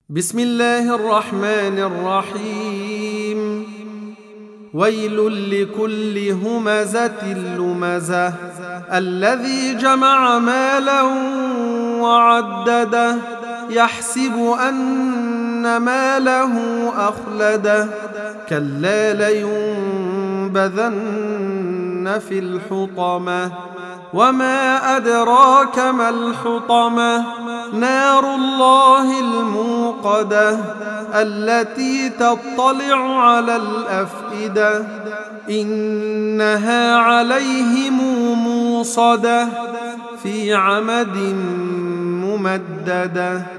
بسم الله الرحمن الرحيم. ويل لكل همزة لمزة الذي جمع مالا وعدده يحسب أن ماله أخلده كلا لينبذن في الحطمة وما أدراك ما الحطمة نار الله الموقدة التي تطلع على الأفئدة إنها عليهم موصدة في عمد ممددة.